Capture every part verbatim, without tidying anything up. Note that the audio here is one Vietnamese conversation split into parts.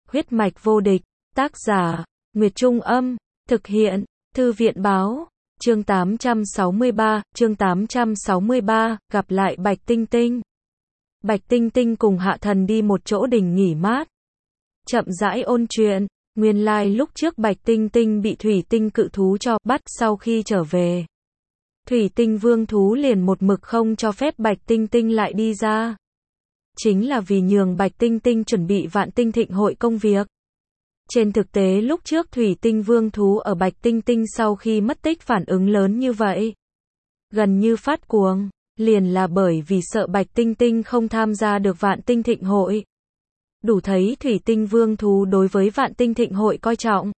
Huyết mạch vô địch, tác giả, Nguyệt Trung Âm, thực hiện, Thư viện Báo, chương tám trăm sáu mươi ba, chương tám trăm sáu mươi ba, gặp lại Bạch Tinh Tinh. Bạch Tinh Tinh cùng Hạ Thần đi một chỗ đình nghỉ mát. Chậm rãi ôn chuyện, nguyên lai like lúc trước Bạch Tinh Tinh bị thủy tinh cự thú cho bắt sau khi trở về. Thủy tinh vương thú liền một mực không cho phép Bạch Tinh Tinh lại đi ra. Chính là vì nhường Bạch Tinh Tinh chuẩn bị Vạn Tinh Thịnh hội công việc. Trên thực tế lúc trước thủy tinh vương thú ở Bạch Tinh Tinh sau khi mất tích phản ứng lớn như vậy. Gần như phát cuồng, liền là bởi vì sợ Bạch Tinh Tinh không tham gia được Vạn Tinh Thịnh hội. Đủ thấy thủy tinh vương thú đối với Vạn Tinh Thịnh hội coi trọng.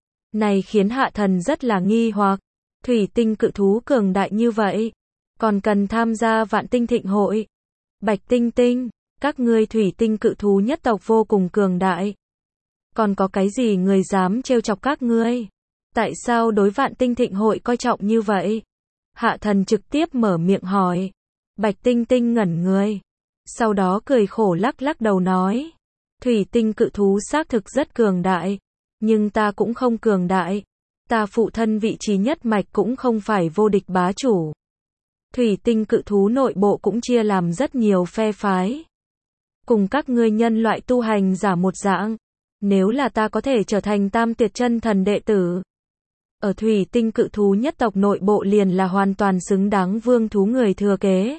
Này khiến Hạ Thần rất là nghi hoặc, thủy tinh cự thú cường đại như vậy, còn cần tham gia Vạn Tinh Thịnh hội. Bạch Tinh Tinh, các ngươi thủy tinh cự thú nhất tộc vô cùng cường đại. Còn có cái gì người dám trêu chọc các ngươi? Tại sao đối Vạn Tinh Thịnh hội coi trọng như vậy? Hạ Thần trực tiếp mở miệng hỏi. Bạch Tinh Tinh ngẩn người. Sau đó cười khổ lắc lắc đầu nói. Thủy tinh cự thú xác thực rất cường đại. Nhưng ta cũng không cường đại. Ta phụ thân vị trí nhất mạch cũng không phải vô địch bá chủ. Thủy tinh cự thú nội bộ cũng chia làm rất nhiều phe phái. Cùng các ngươi nhân loại tu hành giả một dạng. Nếu là ta có thể trở thành tam tuyệt chân thần đệ tử. Ở thủy tinh cự thú nhất tộc nội bộ liền là hoàn toàn xứng đáng vương thú người thừa kế.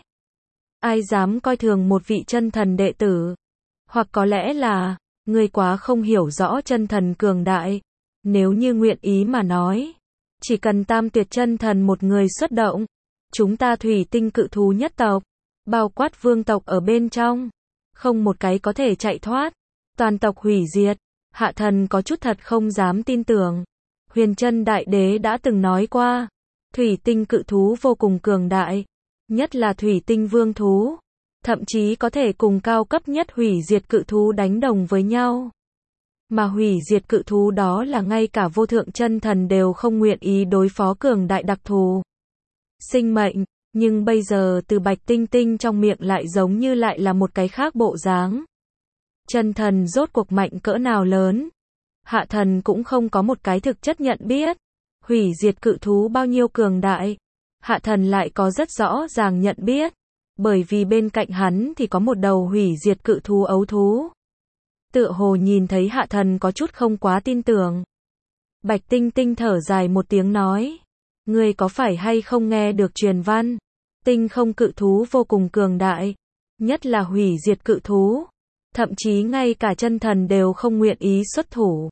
Ai dám coi thường một vị chân thần đệ tử? Hoặc có lẽ là, ngươi quá không hiểu rõ chân thần cường đại. Nếu như nguyện ý mà nói, chỉ cần tam tuyệt chân thần một người xuất động, chúng ta thủy tinh cự thú nhất tộc, bao quát vương tộc ở bên trong, không một cái có thể chạy thoát, toàn tộc hủy diệt. Hạ Thần có chút thật không dám tin tưởng. Huyền Chân Đại Đế đã từng nói qua, thủy tinh cự thú vô cùng cường đại, nhất là thủy tinh vương thú, thậm chí có thể cùng cao cấp nhất hủy diệt cự thú đánh đồng với nhau. Mà hủy diệt cự thú đó là ngay cả vô thượng chân thần đều không nguyện ý đối phó cường đại đặc thù sinh mệnh, nhưng bây giờ từ Bạch Tinh Tinh trong miệng lại giống như lại là một cái khác bộ dáng. Chân thần rốt cuộc mạnh cỡ nào lớn? Hạ Thần cũng không có một cái thực chất nhận biết. Hủy diệt cự thú bao nhiêu cường đại? Hạ Thần lại có rất rõ ràng nhận biết. Bởi vì bên cạnh hắn thì có một đầu hủy diệt cự thú ấu thú. Tựa hồ nhìn thấy Hạ Thần có chút không quá tin tưởng. Bạch Tinh Tinh thở dài một tiếng nói. Ngươi có phải hay không nghe được truyền văn? Tinh không cự thú vô cùng cường đại. Nhất là hủy diệt cự thú. Thậm chí ngay cả chân thần đều không nguyện ý xuất thủ.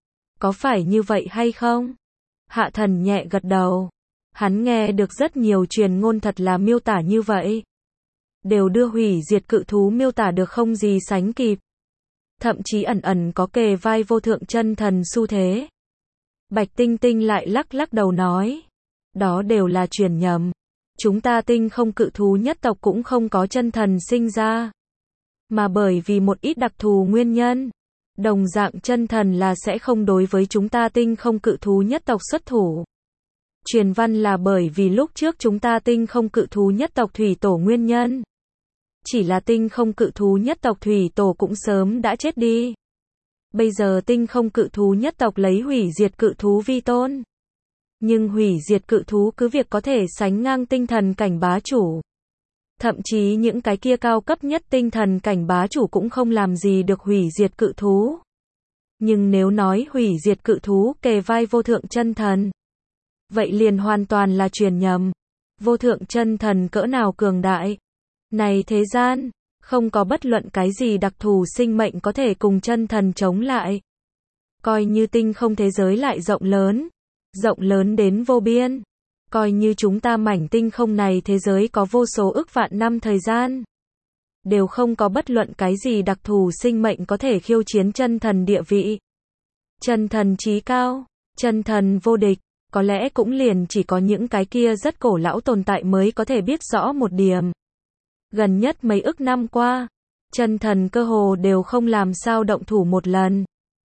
Có phải như vậy hay không? Hạ Thần nhẹ gật đầu. Hắn nghe được rất nhiều truyền ngôn thật là miêu tả như vậy. Đều đưa hủy diệt cự thú miêu tả được không gì sánh kịp. Thậm chí ẩn ẩn có kề vai vô thượng chân thần xu thế. Bạch Tinh Tinh lại lắc lắc đầu nói. Đó đều là truyền nhầm. Chúng ta tinh không cự thú nhất tộc cũng không có chân thần sinh ra. Mà bởi vì một ít đặc thù nguyên nhân, đồng dạng chân thần là sẽ không đối với chúng ta tinh không cự thú nhất tộc xuất thủ. Truyền văn là bởi vì lúc trước chúng ta tinh không cự thú nhất tộc thủy tổ nguyên nhân. Chỉ là tinh không cự thú nhất tộc thủy tổ cũng sớm đã chết đi. Bây giờ tinh không cự thú nhất tộc lấy hủy diệt cự thú vi tôn. Nhưng hủy diệt cự thú cứ việc có thể sánh ngang tinh thần cảnh bá chủ. Thậm chí những cái kia cao cấp nhất tinh thần cảnh bá chủ cũng không làm gì được hủy diệt cự thú. Nhưng nếu nói hủy diệt cự thú kề vai vô thượng chân thần, vậy liền hoàn toàn là truyền nhầm. Vô thượng chân thần cỡ nào cường đại? Này thế gian, không có bất luận cái gì đặc thù sinh mệnh có thể cùng chân thần chống lại. Coi như tinh không thế giới lại rộng lớn, rộng lớn đến vô biên. Coi như chúng ta mảnh tinh không này thế giới có vô số ức vạn năm thời gian. Đều không có bất luận cái gì đặc thù sinh mệnh có thể khiêu chiến chân thần địa vị. Chân thần chí cao, chân thần vô địch, có lẽ cũng liền chỉ có những cái kia rất cổ lão tồn tại mới có thể biết rõ một điểm. Gần nhất mấy ức năm qua, chân thần cơ hồ đều không làm sao động thủ một lần.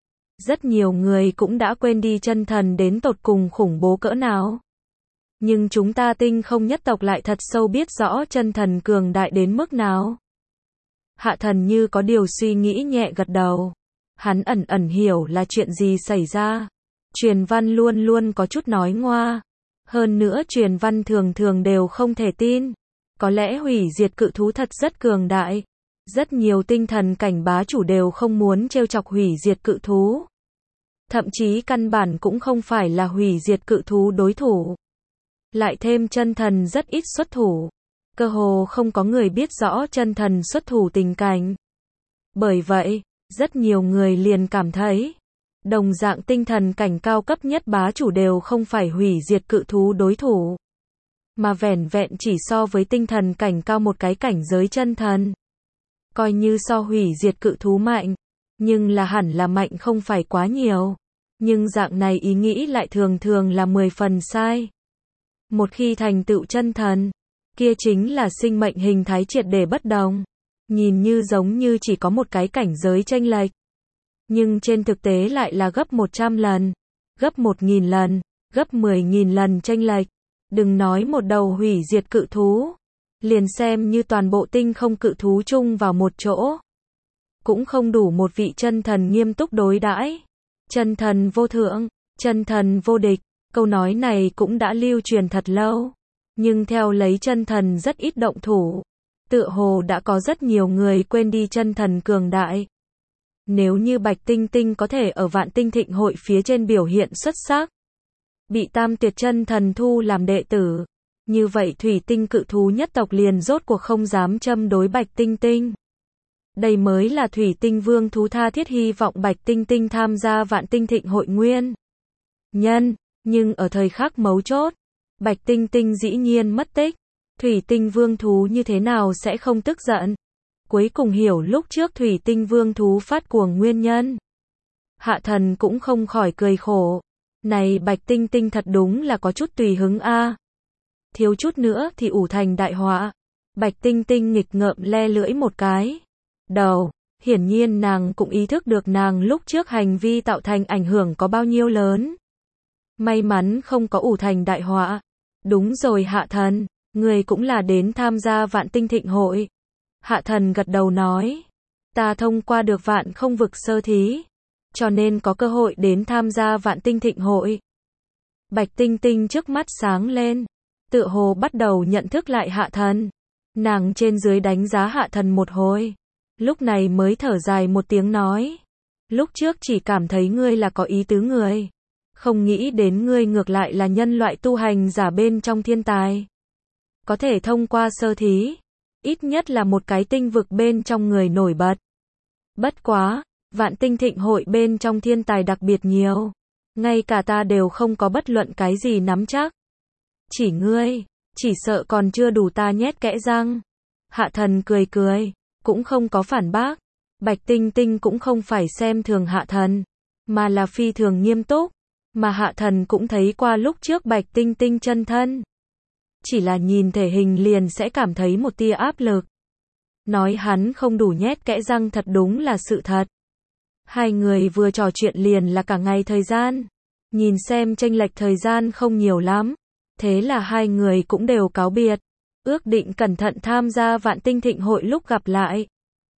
Rất nhiều người cũng đã quên đi chân thần đến tột cùng khủng bố cỡ nào. Nhưng chúng ta tinh không nhất tộc lại thật sâu biết rõ chân thần cường đại đến mức nào. Hạ Thần như có điều suy nghĩ nhẹ gật đầu. Hắn ẩn ẩn hiểu là chuyện gì xảy ra. Truyền văn luôn luôn có chút nói ngoa. Hơn nữa truyền văn thường thường đều không thể tin. Có lẽ hủy diệt cự thú thật rất cường đại. Rất nhiều tinh thần cảnh bá chủ đều không muốn trêu chọc hủy diệt cự thú. Thậm chí căn bản cũng không phải là hủy diệt cự thú đối thủ. Lại thêm chân thần rất ít xuất thủ. Cơ hồ không có người biết rõ chân thần xuất thủ tình cảnh. Bởi vậy, rất nhiều người liền cảm thấy, đồng dạng tinh thần cảnh cao cấp nhất bá chủ đều không phải hủy diệt cự thú đối thủ. Mà vẻn vẹn chỉ so với tinh thần cảnh cao một cái cảnh giới chân thần. Coi như so hủy diệt cự thú mạnh, nhưng là hẳn là mạnh không phải quá nhiều. Nhưng dạng này ý nghĩ lại thường thường là mười phần sai. Một khi thành tựu chân thần, kia chính là sinh mệnh hình thái triệt để bất đồng. Nhìn như giống như chỉ có một cái cảnh giới chênh lệch. Nhưng trên thực tế lại là gấp một trăm lần, gấp một nghìn lần, gấp mười nghìn lần chênh lệch. Đừng nói một đầu hủy diệt cự thú. Liền xem như toàn bộ tinh không cự thú chung vào một chỗ. Cũng không đủ một vị chân thần nghiêm túc đối đãi. Chân thần vô thượng, chân thần vô địch. Câu nói này cũng đã lưu truyền thật lâu. Nhưng theo lấy chân thần rất ít động thủ. Tựa hồ đã có rất nhiều người quên đi chân thần cường đại. Nếu như Bạch Tinh Tinh có thể ở Vạn Tinh Thịnh Hội phía trên biểu hiện xuất sắc, bị Tam Tuyệt chân thần thu làm đệ tử, như vậy thủy tinh cự thú nhất tộc liền rốt cuộc không dám châm đối Bạch Tinh Tinh. Đây mới là thủy tinh vương thú tha thiết hy vọng Bạch Tinh Tinh tham gia Vạn Tinh Thịnh Hội nguyên nhân. Nhưng ở thời khắc mấu chốt, Bạch Tinh Tinh dĩ nhiên mất tích. Thủy tinh vương thú như thế nào sẽ không tức giận? Cuối cùng hiểu lúc trước thủy tinh vương thú phát cuồng nguyên nhân. Hạ thần cũng không khỏi cười khổ. Này Bạch Tinh Tinh thật đúng là có chút tùy hứng a. Thiếu chút nữa thì ủ thành đại họa. Bạch Tinh Tinh nghịch ngợm le lưỡi một cái. Đầu, hiển nhiên nàng cũng ý thức được nàng lúc trước hành vi tạo thành ảnh hưởng có bao nhiêu lớn. May mắn không có ủ thành đại họa. Đúng rồi Hạ thần, người cũng là đến tham gia Vạn Tinh Thịnh Hội. Hạ thần gật đầu nói. Ta thông qua được Vạn Không Vực sơ thí, cho nên có cơ hội đến tham gia Vạn Tinh Thịnh Hội. Bạch Tinh Tinh trước mắt sáng lên. Tựa hồ bắt đầu nhận thức lại Hạ thần. Nàng trên dưới đánh giá Hạ thần một hồi. Lúc này mới thở dài một tiếng nói. Lúc trước chỉ cảm thấy ngươi là có ý tứ người. Không nghĩ đến ngươi ngược lại là nhân loại tu hành giả bên trong thiên tài. Có thể thông qua sơ thí. Ít nhất là một cái tinh vực bên trong người nổi bật. Bất quá, Vạn Tinh Thịnh Hội bên trong thiên tài đặc biệt nhiều. Ngay cả ta đều không có bất luận cái gì nắm chắc. Chỉ ngươi, chỉ sợ còn chưa đủ ta nhét kẽ răng. Hạ thần cười cười, cũng không có phản bác. Bạch Tinh Tinh cũng không phải xem thường Hạ thần, mà là phi thường nghiêm túc. Mà Hạ thần cũng thấy qua lúc trước Bạch Tinh Tinh chân thân. Chỉ là nhìn thể hình liền sẽ cảm thấy một tia áp lực. Nói hắn không đủ nhét kẽ răng thật đúng là sự thật. Hai người vừa trò chuyện liền là cả ngày thời gian. Nhìn xem chênh lệch thời gian không nhiều lắm. Thế là hai người cũng đều cáo biệt. Ước định cẩn thận tham gia Vạn Tinh Thịnh Hội lúc gặp lại.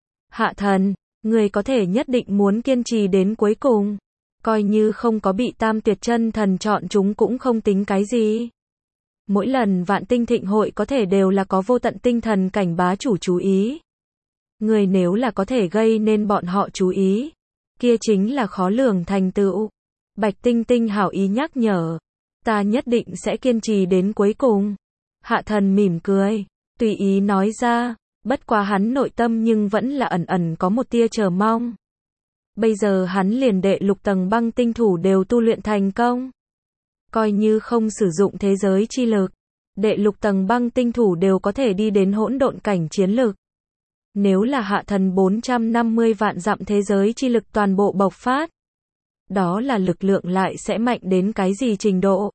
Hạ thần, người có thể nhất định muốn kiên trì đến cuối cùng. Coi như không có bị Tam Tuyệt chân thần chọn chúng cũng không tính cái gì. Mỗi lần Vạn Tinh Thịnh Hội có thể đều là có vô tận tinh thần cảnh bá chủ chú ý. Người nếu là có thể gây nên bọn họ chú ý, kia chính là khó lường thành tựu. Bạch Tinh Tinh hảo ý nhắc nhở. Ta nhất định sẽ kiên trì đến cuối cùng. Hạ thần mỉm cười, tùy ý nói ra, bất quá hắn nội tâm nhưng vẫn là ẩn ẩn có một tia chờ mong. Bây giờ hắn liền đệ lục tầng băng tinh thủ đều tu luyện thành công. Coi như không sử dụng thế giới chi lực, đệ lục tầng băng tinh thủ đều có thể đi đến hỗn độn cảnh chiến lực. Nếu là hạ thần bốn trăm năm mươi vạn dặm thế giới chi lực toàn bộ bộc phát, đó là lực lượng lại sẽ mạnh đến cái gì trình độ.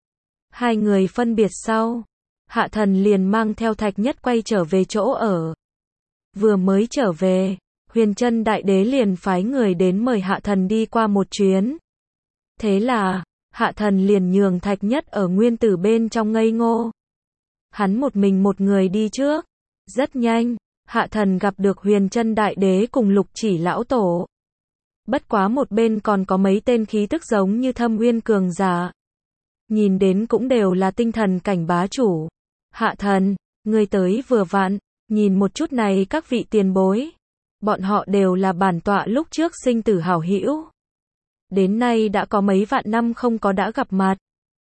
Hai người phân biệt sau, Hạ thần liền mang theo Thạch Nhất quay trở về chỗ ở. Vừa mới trở về, Huyền Chân Đại Đế liền phái người đến mời Hạ thần đi qua một chuyến. Thế là, Hạ thần liền nhường Thạch Nhất ở nguyên tử bên trong ngây ngô. Hắn một mình một người đi trước. Rất nhanh, Hạ thần gặp được Huyền Chân Đại Đế cùng Lục Chỉ lão tổ. Bất quá một bên còn có mấy tên khí tức giống như Thâm Uyên cường giả. Nhìn đến cũng đều là tinh thần cảnh bá chủ. Hạ thần, ngươi tới vừa vặn, nhìn một chút này các vị tiền bối. Bọn họ đều là bản tọa lúc trước sinh tử hảo hữu. Đến nay đã có mấy vạn năm không có đã gặp mặt.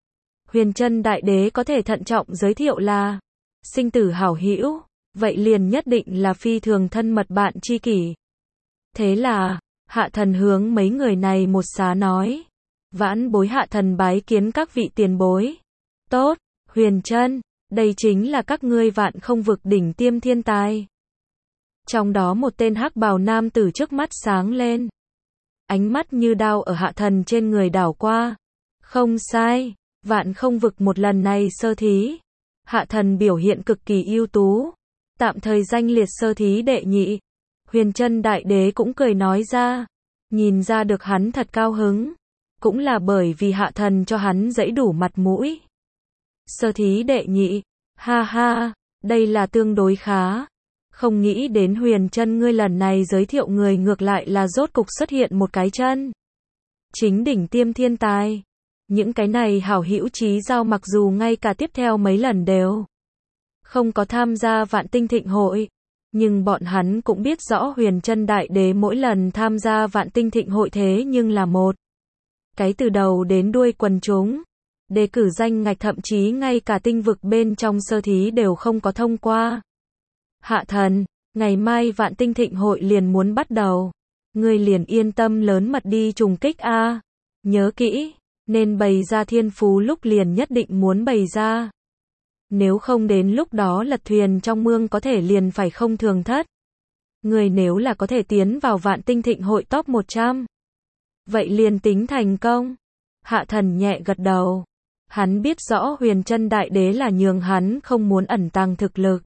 Huyền Chân Đại Đế có thể thận trọng giới thiệu là sinh tử hảo hữu, vậy liền nhất định là phi thường thân mật bạn tri kỷ. Thế là, hạ thần hướng mấy người này một xá nói. Vãn bối hạ thần bái kiến các vị tiền bối. Tốt, Huyền Chân, đây chính là các ngươi Vạn Không Vực đỉnh tiêm thiên tài. Trong đó một tên hắc bào nam tử trước mắt sáng lên. Ánh mắt như đao ở hạ thần trên người đảo qua. Không sai, Vạn Không Vực một lần này sơ thí. Hạ thần biểu hiện cực kỳ ưu tú. Tạm thời danh liệt sơ thí đệ nhị. Huyền Chân Đại Đế cũng cười nói ra. Nhìn ra được hắn thật cao hứng. Cũng là bởi vì hạ thần cho hắn dẫy đủ mặt mũi. Sơ thí đệ nhị. Ha ha, đây là tương đối khá. Không nghĩ đến Huyền Chân ngươi lần này giới thiệu người ngược lại là rốt cục xuất hiện một cái chân. Chính đỉnh tiêm thiên tài. Những cái này hảo hữu chí giao mặc dù ngay cả tiếp theo mấy lần đều không có tham gia Vạn Tinh Thịnh Hội. Nhưng bọn hắn cũng biết rõ Huyền Chân Đại Đế mỗi lần tham gia Vạn Tinh Thịnh Hội thế nhưng là một cái từ đầu đến đuôi quần chúng. Đề cử danh ngạch thậm chí ngay cả tinh vực bên trong sơ thí đều không có thông qua. Hạ thần, ngày mai Vạn Tinh Thịnh Hội liền muốn bắt đầu. Ngươi liền yên tâm lớn mật đi trùng kích a. Nhớ kỹ, nên bày ra thiên phú lúc liền nhất định muốn bày ra. Nếu không đến lúc đó lật thuyền trong mương có thể liền phải không thường thất. Người nếu là có thể tiến vào Vạn Tinh Thịnh Hội top một trăm. Vậy liền tính thành công. Hạ thần nhẹ gật đầu. Hắn biết rõ Huyền Chân Đại Đế là nhường hắn không muốn ẩn tàng thực lực.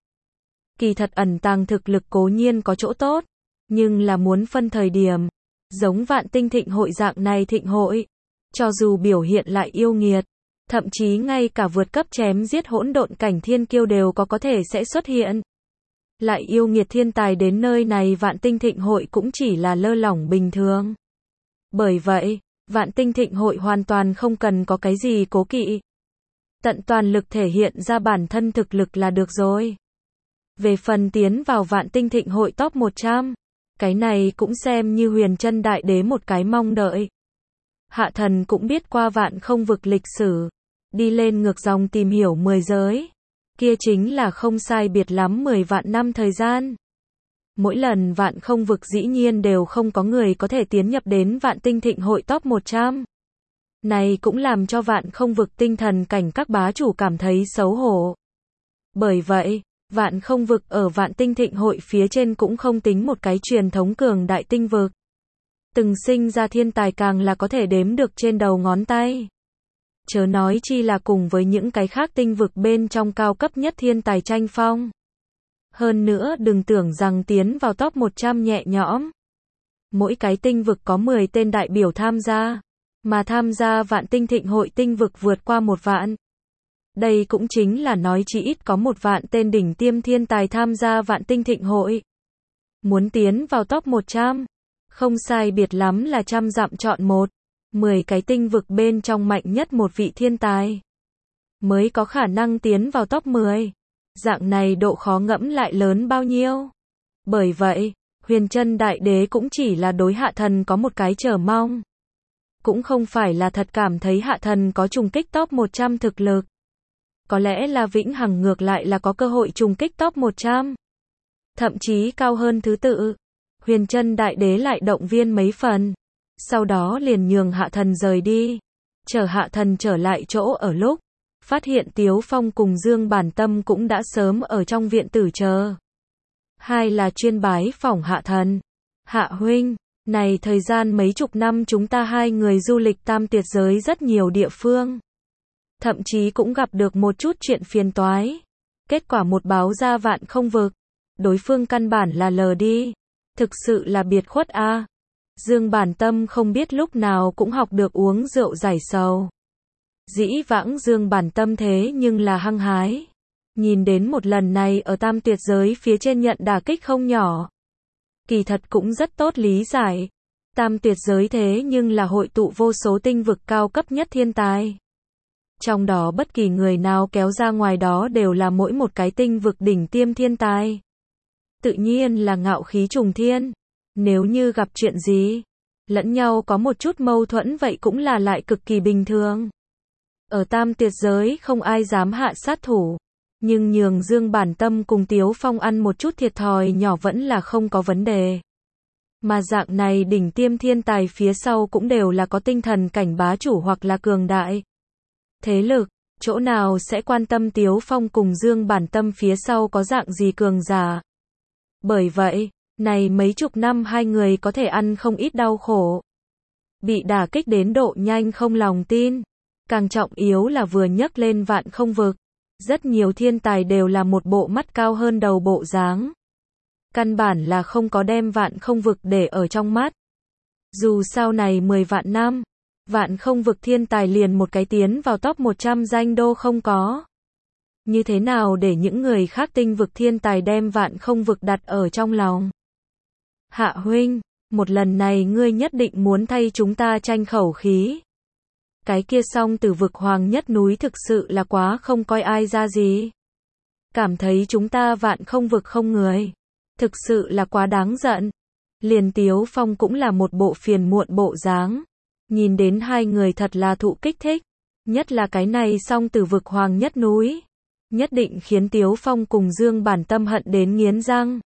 Kỳ thật ẩn tàng thực lực cố nhiên có chỗ tốt. Nhưng là muốn phân thời điểm. Giống Vạn Tinh Thịnh Hội dạng này thịnh hội. Cho dù biểu hiện lại yêu nghiệt. Thậm chí ngay cả vượt cấp chém giết hỗn độn cảnh thiên kiêu đều có có thể sẽ xuất hiện. Lại yêu nghiệt thiên tài đến nơi này Vạn Tinh Thịnh Hội cũng chỉ là lơ lỏng bình thường. Bởi vậy, Vạn Tinh Thịnh Hội hoàn toàn không cần có cái gì cố kỵ. Tận toàn lực thể hiện ra bản thân thực lực là được rồi. Về phần tiến vào Vạn Tinh Thịnh Hội top một trăm, cái này cũng xem như Huyền Chân Đại Đế một cái mong đợi. Hạ thần cũng biết qua Vạn Không Vực lịch sử, đi lên ngược dòng tìm hiểu mười giới. Kia chính là không sai biệt lắm mười vạn năm thời gian. Mỗi lần Vạn Không Vực dĩ nhiên đều không có người có thể tiến nhập đến Vạn Tinh Thịnh Hội top một trăm. Này cũng làm cho Vạn Không Vực tinh thần cảnh các bá chủ cảm thấy xấu hổ. Bởi vậy, Vạn Không Vực ở Vạn Tinh Thịnh Hội phía trên cũng không tính một cái truyền thống cường đại tinh vực. Từng sinh ra thiên tài càng là có thể đếm được trên đầu ngón tay. Chớ nói chi là cùng với những cái khác tinh vực bên trong cao cấp nhất thiên tài tranh phong. Hơn nữa đừng tưởng rằng tiến vào top một trăm nhẹ nhõm. Mỗi cái tinh vực có mười tên đại biểu tham gia. Mà tham gia Vạn Tinh Thịnh Hội tinh vực vượt qua một vạn. Đây cũng chính là nói chỉ ít có một vạn tên đỉnh tiêm thiên tài tham gia Vạn Tinh Thịnh Hội. Muốn tiến vào top một trăm. Không sai biệt lắm là trăm dặm chọn một. mười cái tinh vực bên trong mạnh nhất một vị thiên tài. Mới có khả năng tiến vào top mười. Dạng này độ khó ngẫm lại lớn bao nhiêu. Bởi vậy, Huyền Chân Đại Đế cũng chỉ là đối hạ thần có một cái chờ mong. Cũng không phải là thật cảm thấy hạ thần có trùng kích top một trăm thực lực. Có lẽ là vĩnh hằng ngược lại là có cơ hội trùng kích top một trăm. Thậm chí cao hơn thứ tự. Huyền Chân Đại Đế lại động viên mấy phần. Sau đó liền nhường hạ thần rời đi. Chờ hạ thần trở lại chỗ ở lúc. Phát hiện Tiếu Phong cùng Dương Bản Tâm cũng đã sớm ở trong viện tử chờ. Hai là chuyên bái phỏng hạ thần. Hạ huynh, này thời gian mấy chục năm chúng ta hai người du lịch tam tiệt giới rất nhiều địa phương. Thậm chí cũng gặp được một chút chuyện phiền toái. Kết quả một báo ra Vạn Không Vực. Đối phương căn bản là lờ đi. Thực sự là biệt khuất a. À. Dương Bản Tâm không biết lúc nào cũng học được uống rượu giải sầu. Dĩ vãng Dương Bản Tâm thế nhưng là hăng hái. Nhìn đến một lần này ở tam tuyệt giới phía trên nhận đả kích không nhỏ. Kỳ thật cũng rất tốt lý giải. Tam tuyệt giới thế nhưng là hội tụ vô số tinh vực cao cấp nhất thiên tài. Trong đó bất kỳ người nào kéo ra ngoài đó đều là mỗi một cái tinh vực đỉnh tiêm thiên tài. Tự nhiên là ngạo khí trùng thiên. Nếu như gặp chuyện gì, lẫn nhau có một chút mâu thuẫn vậy cũng là lại cực kỳ bình thường. Ở tam tuyệt giới không ai dám hạ sát thủ. Nhưng nhường Dương Bản Tâm cùng Tiếu Phong ăn một chút thiệt thòi nhỏ vẫn là không có vấn đề. Mà dạng này đỉnh tiêm thiên tài phía sau cũng đều là có tinh thần cảnh bá chủ hoặc là cường đại thế lực, chỗ nào sẽ quan tâm Tiếu Phong cùng Dương Bản Tâm phía sau có dạng gì cường giả. Bởi vậy, này mấy chục năm hai người có thể ăn không ít đau khổ. Bị đả kích đến độ nhanh không lòng tin. Càng trọng yếu là vừa nhấc lên vạn không vực. Rất nhiều thiên tài đều là một bộ mắt cao hơn đầu bộ dáng. Căn bản là không có đem vạn không vực để ở trong mắt. Dù sau này mười vạn năm, vạn không vực thiên tài liền một cái tiến vào top một trăm danh đô không có. Như thế nào để những người khác tinh vực thiên tài đem vạn không vực đặt ở trong lòng? Hạ huynh, một lần này ngươi nhất định muốn thay chúng ta tranh khẩu khí. Cái kia song tử vực hoàng nhất núi thực sự là quá không coi ai ra gì. Cảm thấy chúng ta vạn không vực không người. Thực sự là quá đáng giận. Liền Tiếu Phong cũng là một bộ phiền muộn bộ dáng. Nhìn đến hai người thật là thụ kích thích. Nhất là cái này song tử vực hoàng nhất núi. Nhất định khiến Tiếu Phong cùng Dương Bản Tâm hận đến nghiến răng.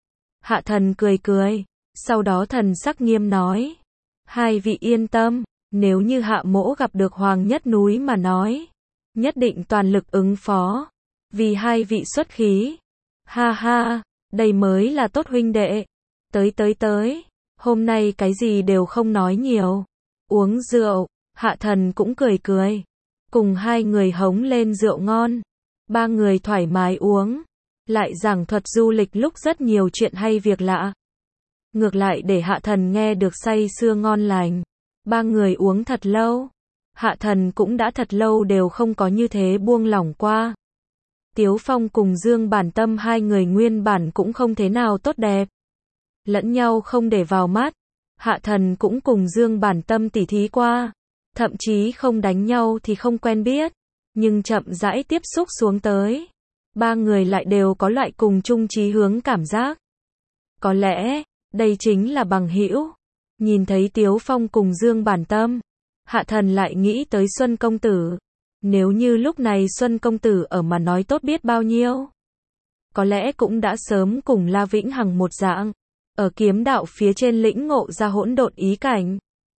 Hạ thần cười cười. Sau đó thần sắc nghiêm nói. Hai vị yên tâm. Nếu như hạ mỗ gặp được hoàng nhất núi mà nói. Nhất định toàn lực ứng phó. Vì hai vị xuất khí. Ha ha. Đây mới là tốt huynh đệ. Tới tới tới. Hôm nay cái gì đều không nói nhiều. Uống rượu. Hạ thần cũng cười cười. Cùng hai người hống lên rượu ngon. Ba người thoải mái uống. Lại giảng thuật du lịch lúc rất nhiều chuyện hay việc lạ. Ngược lại để hạ thần nghe được say sưa ngon lành. Ba người uống thật lâu. Hạ thần cũng đã thật lâu đều không có như thế buông lỏng qua. Tiếu Phong cùng Dương Bản Tâm hai người nguyên bản cũng không thế nào tốt đẹp. Lẫn nhau không để vào mắt. Hạ thần cũng cùng Dương Bản Tâm tỉ thí qua. Thậm chí không đánh nhau thì không quen biết. Nhưng chậm rãi tiếp xúc xuống tới. Ba người lại đều có loại cùng chung chí hướng cảm giác. Có lẽ, đây chính là bằng hữu. Nhìn thấy Tiếu Phong cùng Dương Bản Tâm. Hạ thần lại nghĩ tới Xuân Công Tử. Nếu như lúc này Xuân Công Tử ở mà nói tốt biết bao nhiêu. Có lẽ cũng đã sớm cùng La Vĩnh Hằng một dạng. Ở kiếm đạo phía trên lĩnh ngộ ra hỗn độn ý cảnh.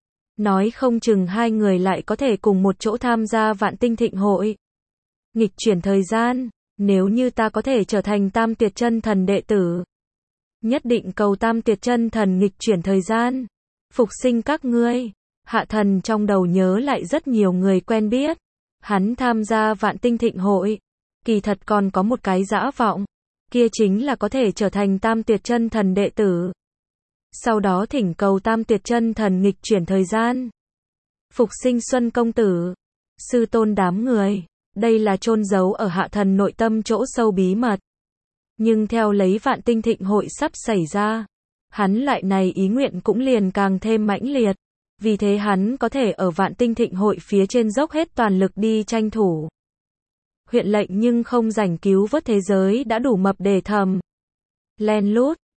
Nói không chừng hai người lại có thể cùng một chỗ tham gia vạn tinh thịnh hội. Nghịch chuyển thời gian. Nếu như ta có thể trở thành tam tuyệt chân thần đệ tử. Nhất định cầu tam tuyệt chân thần nghịch chuyển thời gian. Phục sinh các ngươi. Hạ thần trong đầu nhớ lại rất nhiều người quen biết. Hắn tham gia vạn tinh thịnh hội. Kỳ thật còn có một cái dã vọng. Kia chính là có thể trở thành tam tuyệt chân thần đệ tử. Sau đó thỉnh cầu tam tuyệt chân thần nghịch chuyển thời gian. Phục sinh Xuân Công Tử. Sư tôn đám người. Đây là chôn giấu ở hạ thần nội tâm chỗ sâu bí mật. Nhưng theo lấy vạn tinh thịnh hội sắp xảy ra. Hắn lại này ý nguyện cũng liền càng thêm mãnh liệt. Vì thế hắn có thể ở vạn tinh thịnh hội phía trên dốc hết toàn lực đi tranh thủ. Huyện lệnh nhưng không rảnh cứu vớt thế giới đã đủ mập để thầm. Len lút,